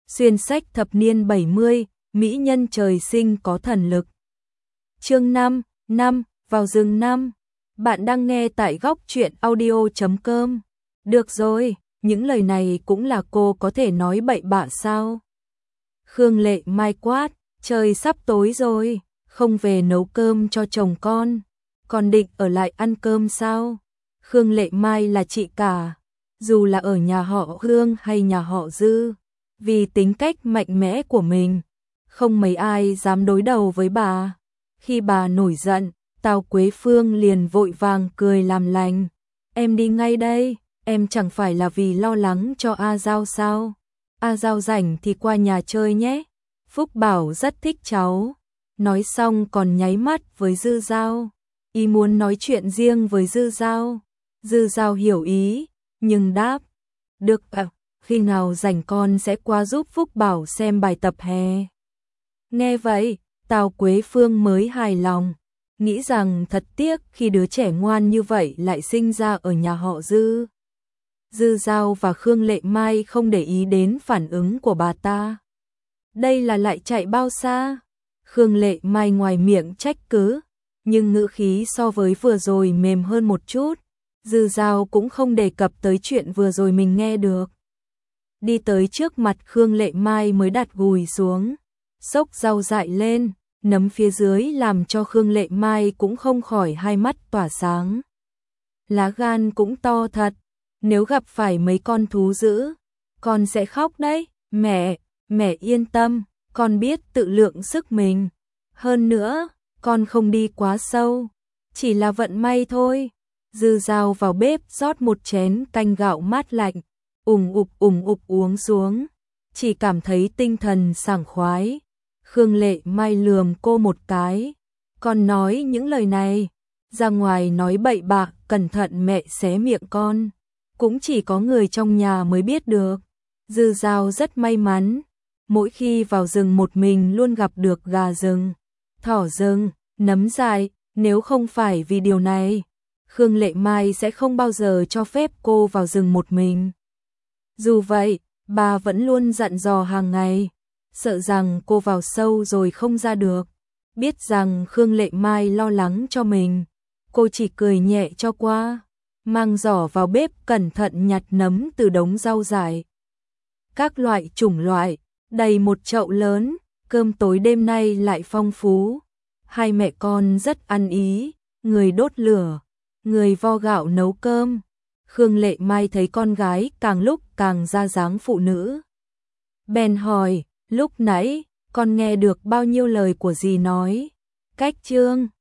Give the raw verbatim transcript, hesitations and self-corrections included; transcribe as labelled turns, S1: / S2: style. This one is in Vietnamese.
S1: Xuyên sách thập niên bảy mươi, mỹ nhân trời sinh có thần lực. Chương năm, năm, vào rừng năm. Bạn đang nghe tại góc truyện audio chấm com. Được rồi, những lời này cũng là cô có thể nói bậy bạ sao? Khương Lệ Mai quát, trời sắp tối rồi, không về nấu cơm cho chồng con, còn định ở lại ăn cơm sao? Khương Lệ Mai là chị cả, dù là ở nhà họ Hương hay nhà họ Dư, vì tính cách mạnh mẽ của mình, không mấy ai dám đối đầu với bà. Khi bà nổi giận, Tào Quế Phương liền vội vàng cười làm lành. Em đi ngay đây, em chẳng phải là vì lo lắng cho A Giao sao? A Giao rảnh thì qua nhà chơi nhé. Phúc Bảo rất thích cháu. Nói xong còn nháy mắt với Dư Giao. Ý muốn nói chuyện riêng với Dư Giao. Dư Giao hiểu ý, nhưng đáp. Được à, khi nào rảnh con sẽ qua giúp Phúc Bảo xem bài tập hè. Nghe vậy, Tào Quế Phương mới hài lòng, nghĩ rằng thật tiếc khi đứa trẻ ngoan như vậy lại sinh ra ở nhà họ Dư. Dư Giao và Khương Lệ Mai không để ý đến phản ứng của bà ta. Đây là lại chạy bao xa? Khương Lệ Mai ngoài miệng trách cứ, nhưng ngữ khí so với vừa rồi mềm hơn một chút. Dư Giao cũng không đề cập tới chuyện vừa rồi mình nghe được. Đi tới trước mặt Khương Lệ Mai mới đặt gùi xuống, xốc rau dại lên, nấm phía dưới làm cho Khương Lệ Mai cũng không khỏi hai mắt tỏa sáng. Lá gan cũng to thật, nếu gặp phải mấy con thú dữ, con sẽ khóc đấy. Mẹ, mẹ yên tâm, con biết tự lượng sức mình. Hơn nữa, con không đi quá sâu, chỉ là vận may thôi. Dư Giao vào bếp rót một chén canh gạo mát lạnh, ủng ục ủng ục uống xuống, chỉ cảm thấy tinh thần sảng khoái. Khương Lệ Mai lườm cô một cái, con nói những lời này, ra ngoài nói bậy bạ, cẩn thận mẹ xé miệng con, cũng chỉ có người trong nhà mới biết được. Dư Giao rất may mắn, mỗi khi vào rừng một mình luôn gặp được gà rừng, thỏ rừng, nấm dại, nếu không phải vì điều này, Khương Lệ Mai sẽ không bao giờ cho phép cô vào rừng một mình. Dù vậy, bà vẫn luôn dặn dò hàng ngày, sợ rằng cô vào sâu rồi không ra được. Biết rằng Khương Lệ Mai lo lắng cho mình, cô chỉ cười nhẹ cho qua, mang giỏ vào bếp cẩn thận nhặt nấm từ đống rau dại. Các loại chủng loại, đầy một chậu lớn, cơm tối đêm nay lại phong phú. Hai mẹ con rất ăn ý, người đốt lửa, người vo gạo nấu cơm. Khương Lệ Mai thấy con gái càng lúc càng ra dáng phụ nữ. Bèn hỏi, lúc nãy, con nghe được bao nhiêu lời của dì nói? Cách chương